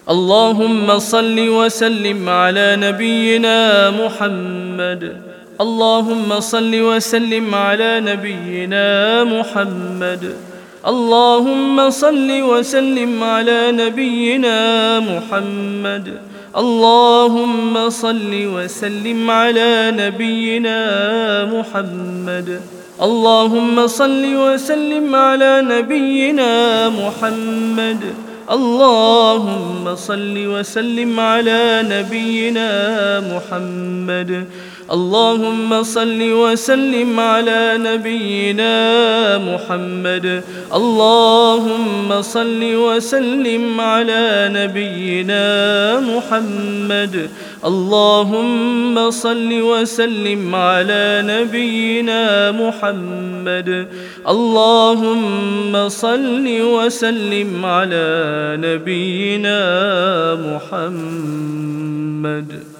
اللهم صل وسلم على نبينا محمد. اللهم صل وسلم على نبينا محمد. اللهم صل وسلم على نبينا محمد. اللهم صل وسلم على نبينا محمد. اللهم صل وسلم على نبينا محمد. اللهم صل وسلم على نبينا محمد. اللهم صل وسلم على نبينا محمد. اللهم صل وسلم على نبينا محمد. اللهم صل وسلم على نبينا محمد. اللهم صل وسلم على نبينا محمد.